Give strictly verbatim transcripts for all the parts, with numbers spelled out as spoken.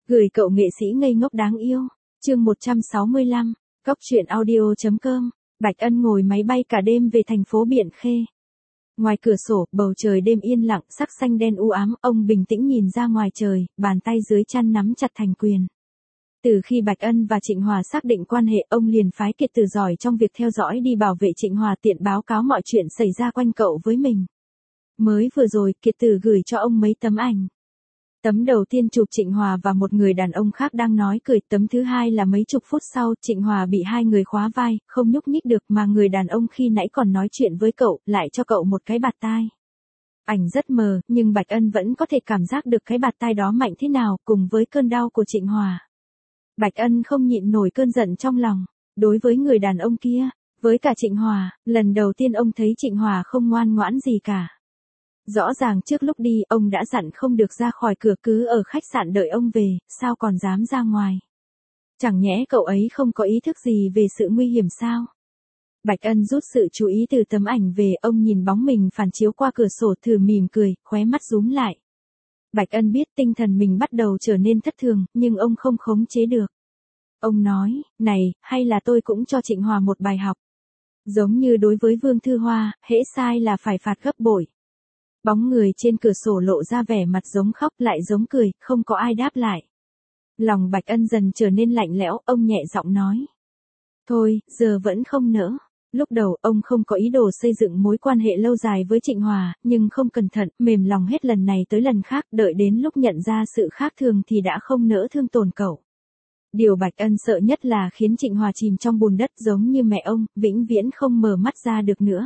Gửi cậu nghệ sĩ ngây ngốc đáng yêu. Chương một trăm sáu mươi lăm, Cóc truyện audio chấm com. Bạch Ân ngồi máy bay cả đêm về thành phố Biện Khê. Ngoài cửa sổ, bầu trời đêm yên lặng, sắc xanh đen u ám, ông bình tĩnh nhìn ra ngoài trời, bàn tay dưới chăn nắm chặt thành quyền. Từ khi Bạch Ân và Trịnh Hòa xác định quan hệ, ông liền phái Kiệt Tử giỏi trong việc theo dõi đi bảo vệ Trịnh Hòa, tiện báo cáo mọi chuyện xảy ra quanh cậu với mình. Mới vừa rồi, Kiệt Tử gửi cho ông mấy tấm ảnh. Tấm đầu tiên chụp Trịnh Hòa và một người đàn ông khác đang nói cười, tấm thứ hai là mấy chục phút sau, Trịnh Hòa bị hai người khóa vai, không nhúc nhích được, mà người đàn ông khi nãy còn nói chuyện với cậu, lại cho cậu một cái bạt tai. Ảnh rất mờ, nhưng Bạch Ân vẫn có thể cảm giác được cái bạt tai đó mạnh thế nào, cùng với cơn đau của Trịnh Hòa. Bạch Ân không nhịn nổi cơn giận trong lòng, đối với người đàn ông kia, với cả Trịnh Hòa, lần đầu tiên ông thấy Trịnh Hòa không ngoan ngoãn gì cả. Rõ ràng trước lúc đi, ông đã dặn không được ra khỏi cửa, cứ ở khách sạn đợi ông về, sao còn dám ra ngoài. Chẳng nhẽ cậu ấy không có ý thức gì về sự nguy hiểm sao? Bạch Ân rút sự chú ý từ tấm ảnh về, ông nhìn bóng mình phản chiếu qua cửa sổ, thử mỉm cười, khóe mắt rúm lại. Bạch Ân biết tinh thần mình bắt đầu trở nên thất thường, nhưng ông không khống chế được. Ông nói, này, hay là tôi cũng cho Trịnh Hòa một bài học. Giống như đối với Vương Thư Hoa, hễ sai là phải phạt gấp bội. Bóng người trên cửa sổ lộ ra vẻ mặt giống khóc lại giống cười, không có ai đáp lại. Lòng Bạch Ân dần trở nên lạnh lẽo, ông nhẹ giọng nói. Thôi, giờ vẫn không nỡ. Lúc đầu, ông không có ý đồ xây dựng mối quan hệ lâu dài với Trịnh Hòa, nhưng không cẩn thận, mềm lòng hết lần này tới lần khác, đợi đến lúc nhận ra sự khác thường thì đã không nỡ thương tổn cậu. Điều Bạch Ân sợ nhất là khiến Trịnh Hòa chìm trong bùn đất giống như mẹ ông, vĩnh viễn không mở mắt ra được nữa.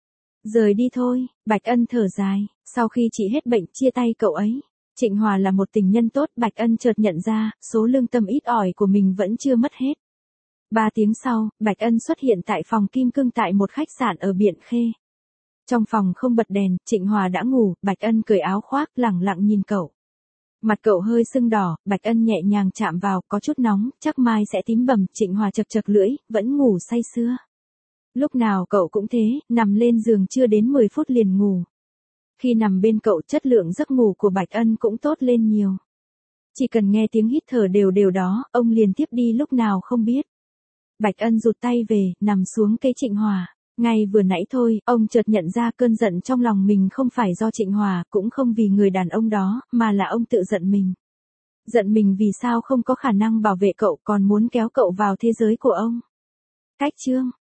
Rời đi thôi, Bạch Ân thở dài, sau khi chị hết bệnh chia tay cậu ấy. Trịnh Hòa là một tình nhân tốt, Bạch Ân chợt nhận ra, số lương tâm ít ỏi của mình vẫn chưa mất hết. Ba tiếng sau, Bạch Ân xuất hiện tại phòng kim cương tại một khách sạn ở Biện Khê. Trong phòng không bật đèn, Trịnh Hòa đã ngủ, Bạch Ân cởi áo khoác, lẳng lặng nhìn cậu. Mặt cậu hơi sưng đỏ, Bạch Ân nhẹ nhàng chạm vào, có chút nóng, chắc mai sẽ tím bầm, Trịnh Hòa chật chật lưỡi, vẫn ngủ say sưa. Lúc nào cậu cũng thế, nằm lên giường chưa đến mười phút liền ngủ. Khi nằm bên cậu, chất lượng giấc ngủ của Bạch Ân cũng tốt lên nhiều. Chỉ cần nghe tiếng hít thở đều đều đó, ông liền tiếp đi lúc nào không biết. Bạch Ân rụt tay về, nằm xuống cây Trịnh Hòa. Ngay vừa nãy thôi, ông chợt nhận ra cơn giận trong lòng mình không phải do Trịnh Hòa, cũng không vì người đàn ông đó, mà là ông tự giận mình. Giận mình vì sao không có khả năng bảo vệ cậu, còn muốn kéo cậu vào thế giới của ông. Cách chương